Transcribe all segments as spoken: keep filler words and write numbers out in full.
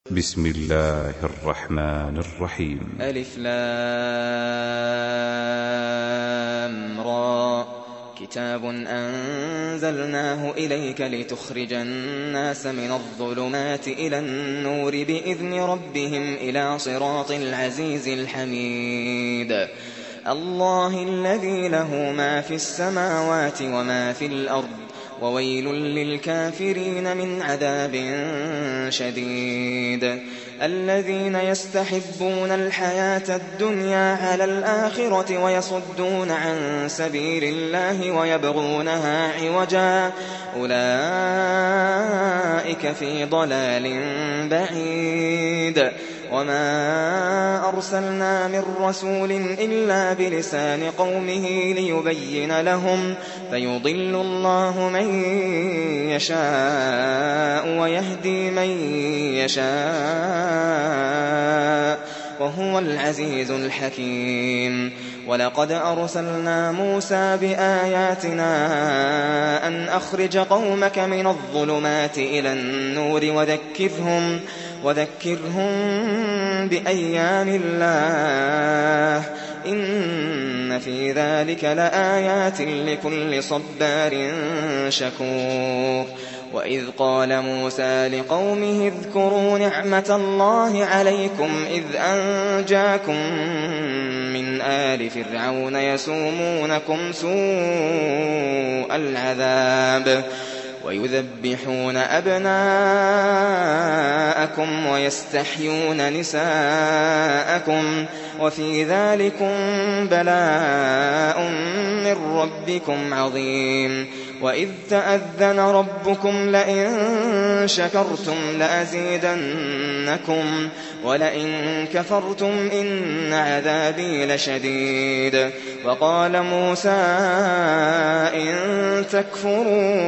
بسم الله الرحمن الرحيم. ألف لام را. كتاب أنزلناه إليك لتخرج الناس من الظلمات إلى النور بإذن ربهم إلى صراط العزيز الحميد. الله الذي له ما في السماوات وما في الأرض وويل للكافرين من عذاب شديد. الذين يستحبون الحياة الدنيا على الآخرة ويصدون عن سبيل الله ويبغونها عوجا أولئك في ضلال بعيد. وما أرسلنا من رسول إلا بلسان قومه ليبين لهم فيضل الله من يشاء ويهدي من يشاء وهو العزيز الحكيم. ولقد أرسلنا موسى بآياتنا أن أخرج قومك من الظلمات إلى النور وذكرهم وذكرهم بأيام الله إن في ذلك لآيات لكل صبار شكور. وإذ قال موسى لقومه اذكروا نعمة الله عليكم إذ أنجاكم من آل فرعون يسومونكم سوء العذاب ويذبحون أبناءكم ويستحيون نساءكم وفي ذلكم بلاء من ربكم عظيم. وإذ تأذن ربكم لئن شكرتم لأزيدنكم ولئن كفرتم إن عذابي لشديد. وقال موسى إن تكفروا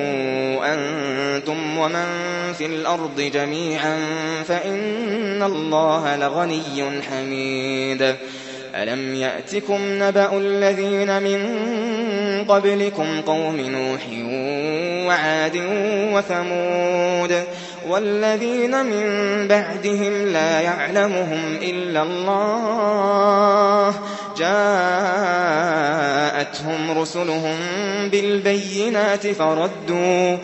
أنتم ومن في الأرض جميعا فإن الله لغني حميد. ألم يأتكم نبأ الذين من قبلكم قوم نوح وعاد وثمود والذين من بعدهم لا يعلمهم إلا الله جاءتهم رسلهم بالبينات فردوا,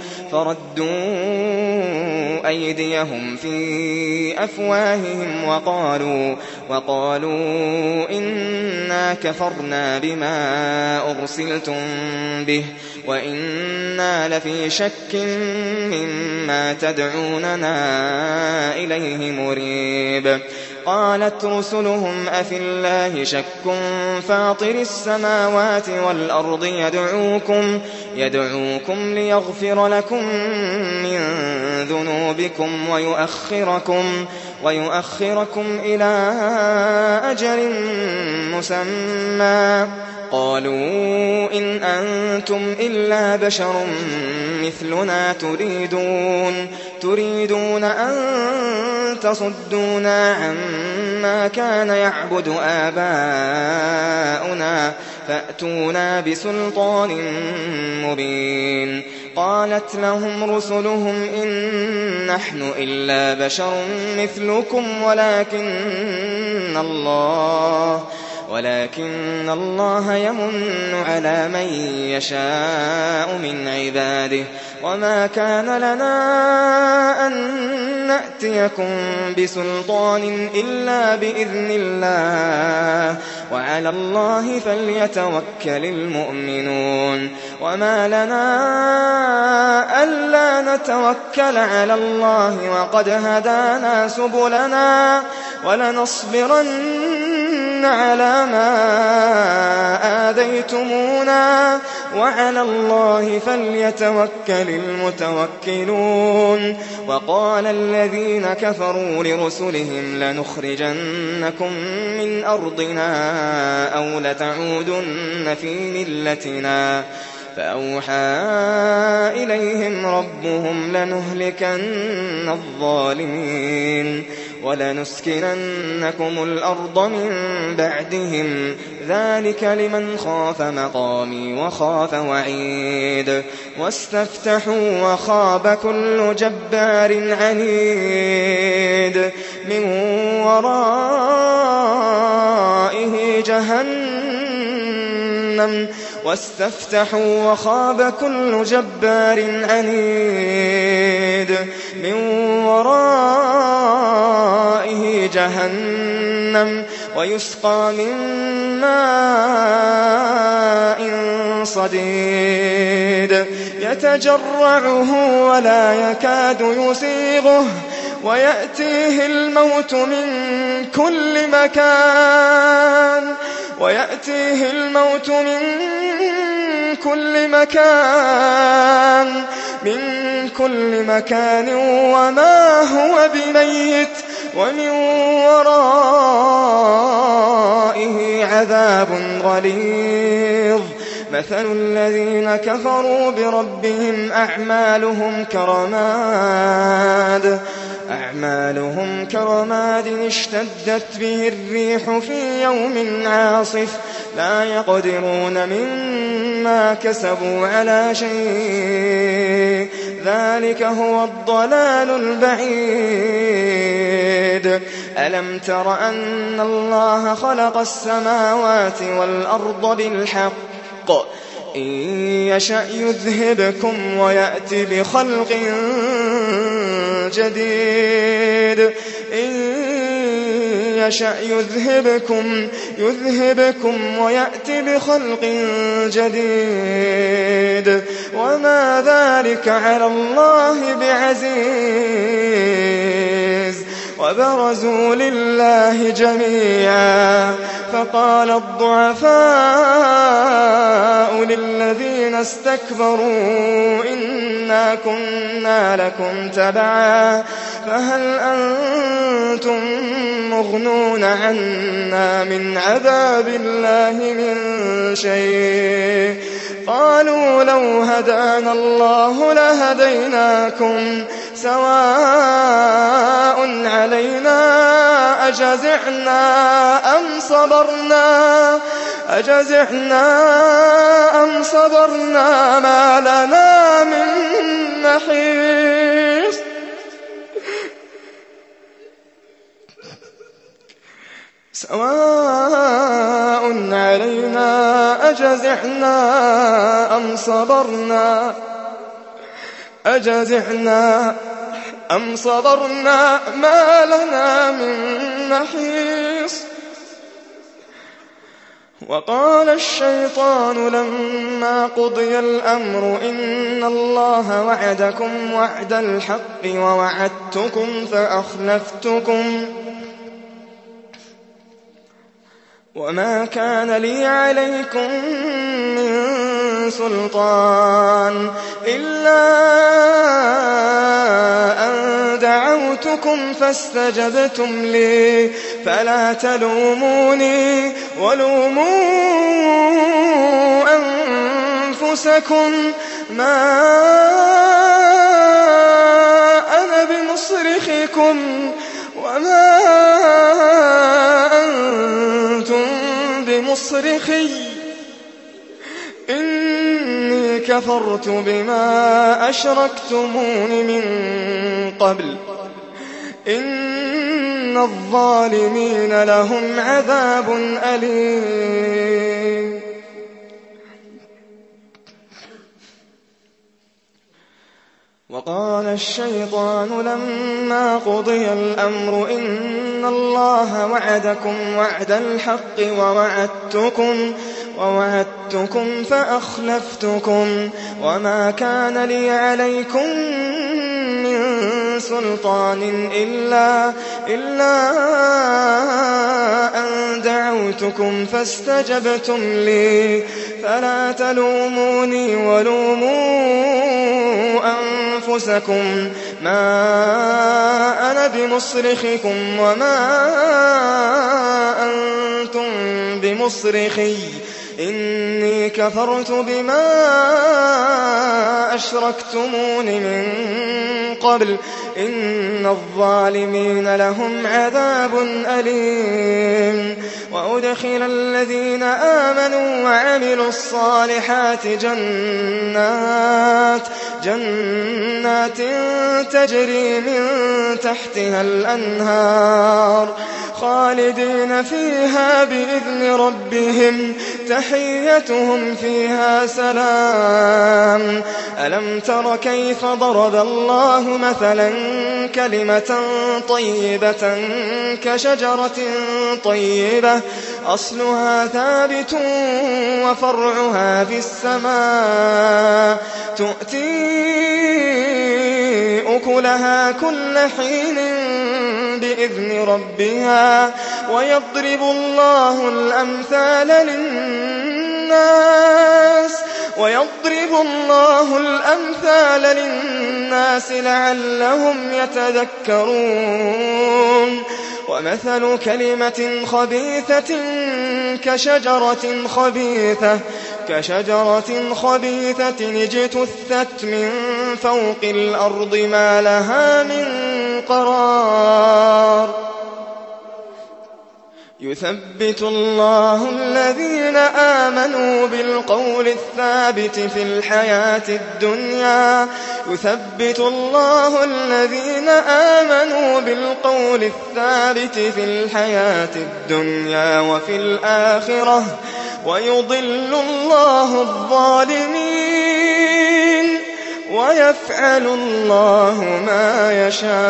فردوا أيديهم في أفواههم وقالوا, وقالوا إنا كفرنا بما أرسلتم به وإنا لفي شك مما تدعوننا إليه مريب. قالت رسلهم أفي الله شك فاطر السماوات والأرض يدعوكم, يدعوكم ليغفر لكم من ذنوبكم ويؤخركم, ويؤخركم إلى أجل مسمى. قالوا إن أنتم إلا بشر مثلنا تريدون, تريدون أن تصدونا عما كان يعبد آباؤنا فأتونا بسلطان مبين. قالت لهم رسلهم إن نحن إلا بشر مثلكم ولكن الله ولكن الله يمن على من يشاء من عباده وما كان لنا أن نأتيكم بسلطان إلا بإذن الله وعلى الله فليتوكل المؤمنون. وما لنا ألا نتوكل على الله وقد هدانا سبلنا ولنصبرن على ما آذيتمونا وعلى الله فليتوكل المتوكلون. وقال الذين كفروا لرسلهم لنخرجنكم من أرضنا أو لتعودن في ملتنا فأوحى إليهم ربهم لنهلكن الظالمين ولنسكننكم الأرض من بعدهم ذلك لمن خاف مقامي وخاف وعيد واستفتحوا وخاب كل جبار عنيد من ورائه جهنم واستفتحوا وخاب كل جبار عنيد من ورائه جهنم ويسقى من ماء صديد يتجرعه ولا يكاد يسيغه ويأتيه الموت من كل مكان ويأتيه الموت من كل مكان من كل مكان وما هو بميت ومن ورائه عذاب غليظ مثل الذين كفروا بربهم أعمالهم كرماد أعمالهم كرماد اشتدت به الريح في يوم عاصف لا يقدرون مما كسبوا على شيء ذلك هو الضلال البعيد ألم تر أن الله خلق السماوات والأرض بالحق إن يشأ يذهبكم ويأتي بخلق جديد إن يشأ يذهبكم يذهبكم ويأتي بخلق جديد وما ذلك على الله بعزيز وبرزوا لله جميعا فقال الضعفاء للذين استكبروا إنا كنا لكم تبعا فهل أنتم مغنون عنا من عذاب الله من شيء قالوا لو هدانا الله لهديناكم سواء علينا أجزعنا أم صبرنا أجزعنا أم صبرنا ما لنا من محيص سواء علينا أجزعنا أم صبرنا أجزعنا أم صبرنا ما لنا من محيص وقال الشيطان لما قضي الأمر إن الله وعدكم وعد الحق ووعدتكم فأخلفتكم وما كان لي عليكم من سلطان إلا أن دعوتكم فاستجبتم لي فلا تلوموني ولوموا أنفسكم ما أنا بمصرخكم وما أنتم بمصرخي إني كفرت بما أشركتمون من قبل إن الظالمين لهم عذاب أليم وقال الشيطان لما قضي الأمر إن الله وعدكم وعد الحق ووعدتكم ووعدتكم فأخلفتكم وما كان لي عليكم من سلطان إلا, إلا أن دعوتكم فاستجبتم لي فلا تلوموني ولوموا أنفسكم ما أنا بمصرخكم وما أنتم بمصرخي إني كفرت بما أشركتمون من قبل إن الظالمين لهم عذاب أليم وأدخل الذين آمنوا وعملوا الصالحات جنات جنات تجري من تحتها الأنهار خالدين فيها بإذن ربهم تحيتهم فيها سلام ألم تر كيف ضرب الله مثلا كلمة طيبة كشجرة طيبة أصلها ثابت وفرعها في السماء تؤتي أكلها كل حين بإذن ربها ويضرب الله الأمثال للناس ويضرب الله الأمثال للناس لعلهم يتذكرون ومثل كلمة خبيثة كشجرة خبيثة كشجرة خبيثة اجتثت من فوق الأرض ما لها من قرار يثبت الله الذين آمنوا بالقول الثابت في الحياة الدنيا يثبت الله الذين آمنوا بالقول الثابت في الحياة الدنيا وفي الآخرة ويضل الله الظالمين ويفعل الله ما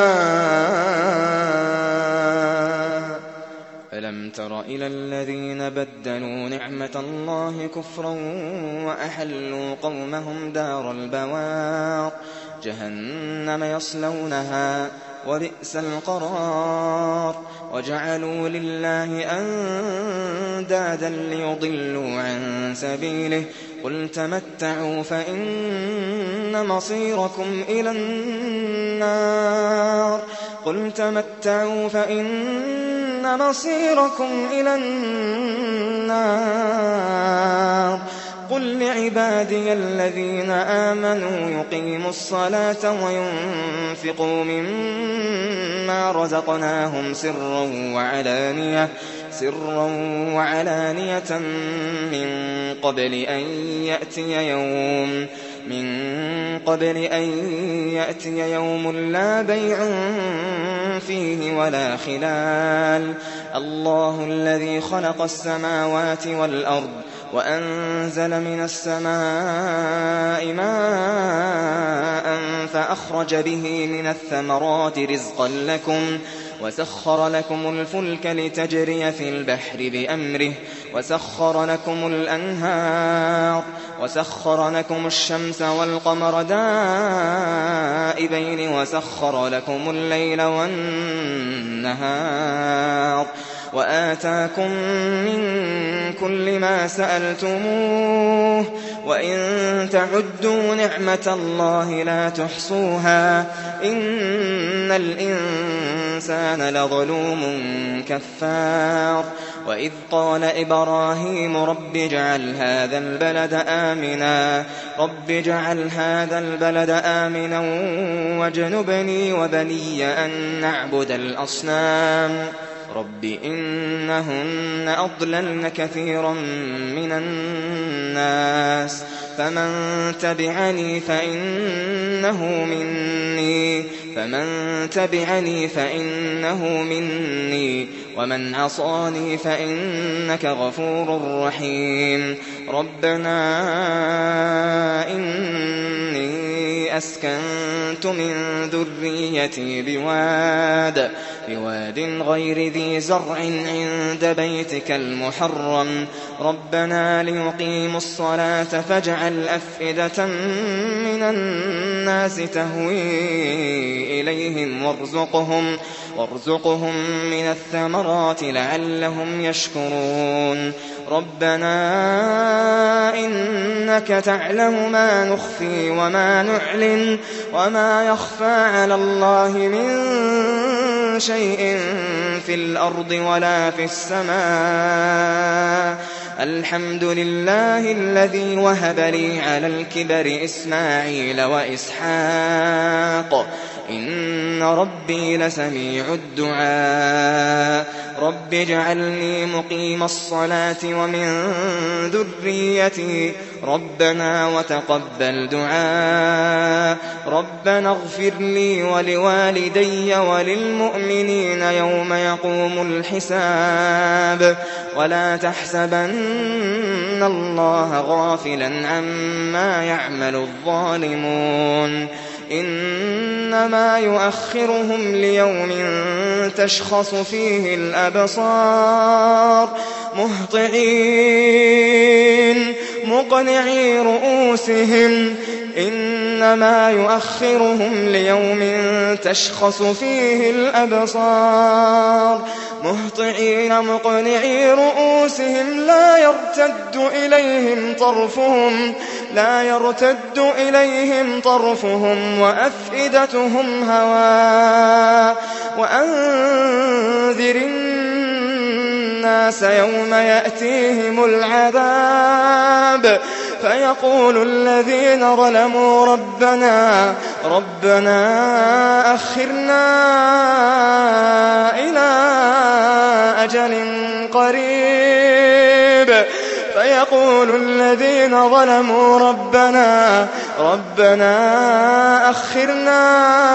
يشاء ألم تر إلى الذين بدلوا نعمة الله كفرا وأحلوا قومهم دار البوار جهنم يصلونها وبئس القرار وجعلوا لله أندادا ليضلوا عن سبيله قل تمتعوا فإن مصيركم إلى النار قل تمتعوا فإن مصيركم إلى النار قل لعبادي الذين آمنوا يقيموا الصلاة وينفقوا مما رزقناهم سرا وعلانية سرا وعلانية من قبل أن يأتي يوم من قبل أن يأتي يوم لا بيع فيه ولا خلال الله الذي خلق السماوات والأرض وأنزل من السماء ماء فأخرج به من الثمرات رزقا لكم وسخر لكم الفلك لتجري في البحر بأمره وسخر لكم الأنهار وسخر لكم الشمس والقمر دائبين وسخر لكم الليل والنهار وآتاكم من كل ما سألتموه وإن تعدوا نعمة الله لا تحصوها إن الإنسان لظلوم كفار وإذ قال إبراهيم رب اجعل هذا البلد آمنا رب اجعل هذا البلد آمنا واجنبني وبني أن نعبد الأصنام رب إنهن أضللن كثيرا من الناس فمن تبعني فإنه مني فمن تبعني فإنه مني ومن عصاني فإنك غفور رحيم ربنا إني أسكنت من ذريتي بواد بواد غير ذي زرع عند بيتك المحرم ربنا ليقيموا الصلاة فاجعل أفئدة من الناس تهوي إليهم وارزقهم وارزقهم من الثمرات لعلهم يشكرون ربنا إنك تعلم ما نخفي وما نعلن وما يخفى على الله من شيء في الأرض ولا في السماء الحمد لله الذي وهب لي على الكبر إسماعيل وإسحاق إن ربي لسميع الدعاء رب اجعلني مقيم الصلاة ومن ذريتي ربنا وتقبل دعاء ربنا اغفر لي ولوالدي وللمؤمنين يوم يقوم الحساب ولا تحسبن الله غافلا عما يعمل الظالمون إنما يؤخرهم ليوم تشخص فيه الأبصار مهطعين مقنعي رؤوسهم إنما يؤخرهم ليوم تشخص فيه الأبصار مهطعين مقنعي رؤوسهم لا يرتد إليهم طرفهم لا يرتد إليهم طرفهم وأفئدتهم هواء وأنذر الناس يوم يأتيهم العذاب فيقول الذين ظلموا ربنا ربنا أخرنا إلى أجل قريب فيقول الذين ظلموا ربنا ربنا أخرنا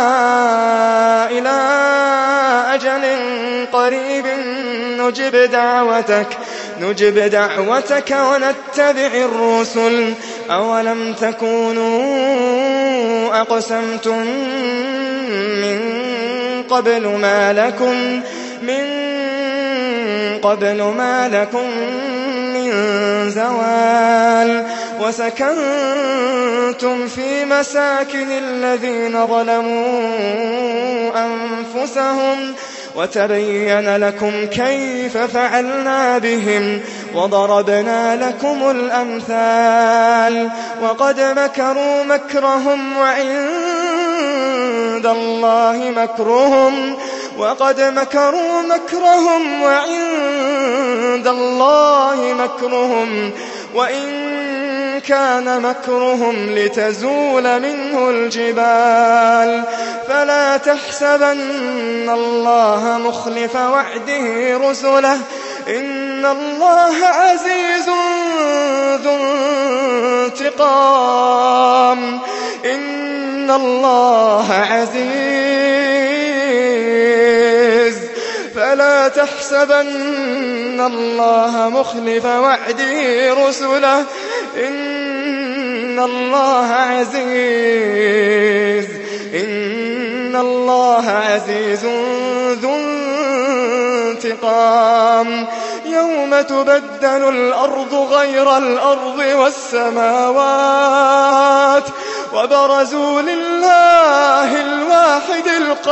إلى أجل قريب نجب دعوتك نجب دعوتك ونتبع الرسل أولم تكونوا أقسمتم من قبل ما لكم من قبل ما لكم من زوال وسكنتم في مساكن الذين ظلموا أنفسهم وتبين لكم كيف فعلنا بهم وضربنا لكم الأمثال وقد مكروا مكرهم وعند الله مكرهم وقد مكروا مكرهم وعند الله مكرهم وإن كان مكرهم لتزول منه الجبال فلا تحسبن الله مخلف وعده رسله إن الله عزيز ذو انتقام إن الله عزيز فلا تحسبن الله مخلف وعده رسله إن الله عزيز إن الله عزيز ذو انتقام يوم تبدل الأرض غير الأرض والسماوات وبرزوا لله الواحد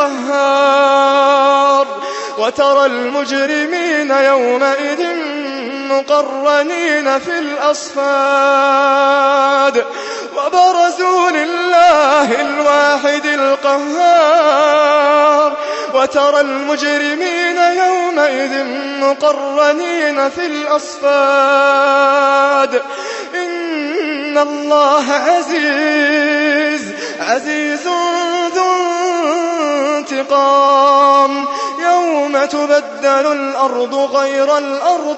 القهار وترى المجرمين يومئذ مقرنين في الأصفاد وبرزوا لله الواحد القهار وترى المجرمين يومئذ مقرنين في الأصفاد إن الله عزيز عزيز ذو انتقام يوم تبدل الأرض غير الأرض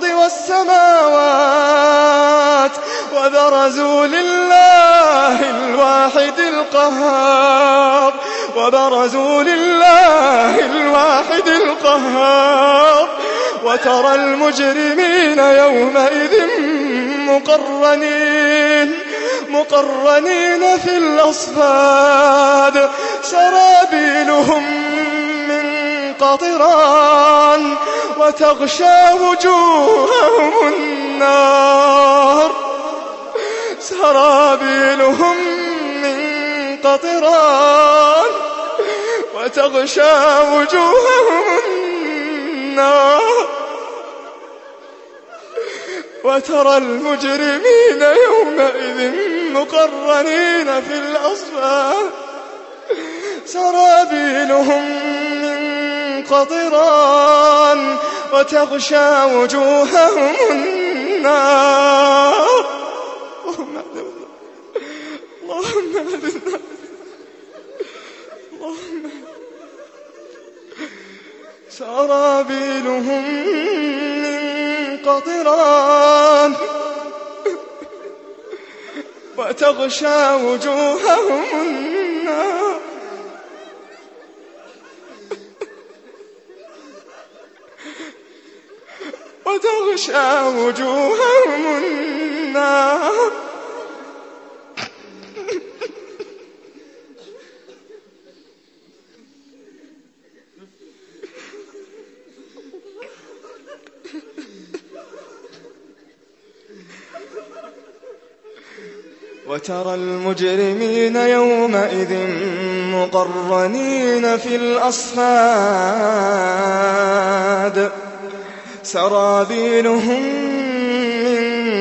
والسماوات وبرزوا لله الواحد القهار وبرزوا لله الواحد القهار وترى المجرمين يومئذ مقرنين مقرنين في الأصفاد سرابيلهم من قطران وتغشى وجوههم النار سرابيلهم من قطران وتغشى وجوههم النار وترى المجرمين يومئذ مقرنين في الأصفاد سرابيلهم من قطران وتغشى وجوههم النار النار. اللهم أعذنا اللهم أعذنا اللهم سرابيلهم من قطران وتغشى وجوههم النار وتغشى وجوههم النار وترى المجرمين يومئذ مقرنين في الأصفاد سرابيلهم من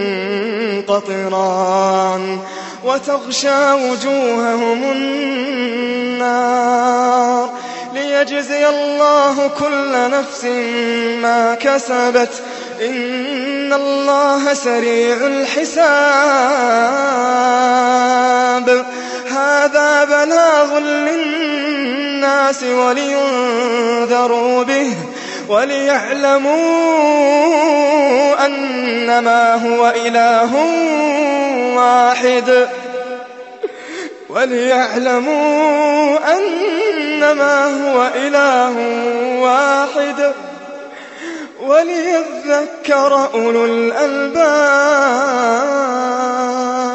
قطران وتغشى وجوههم النار ليجزي الله كل نفس ما كسبت إن الله سريع الحساب. هذا بلاغ للناس ولينذروا به وليعلموا أنما هو إله واحد وليعلموا أنما هو إله واحد وليذكر أولو الألباب.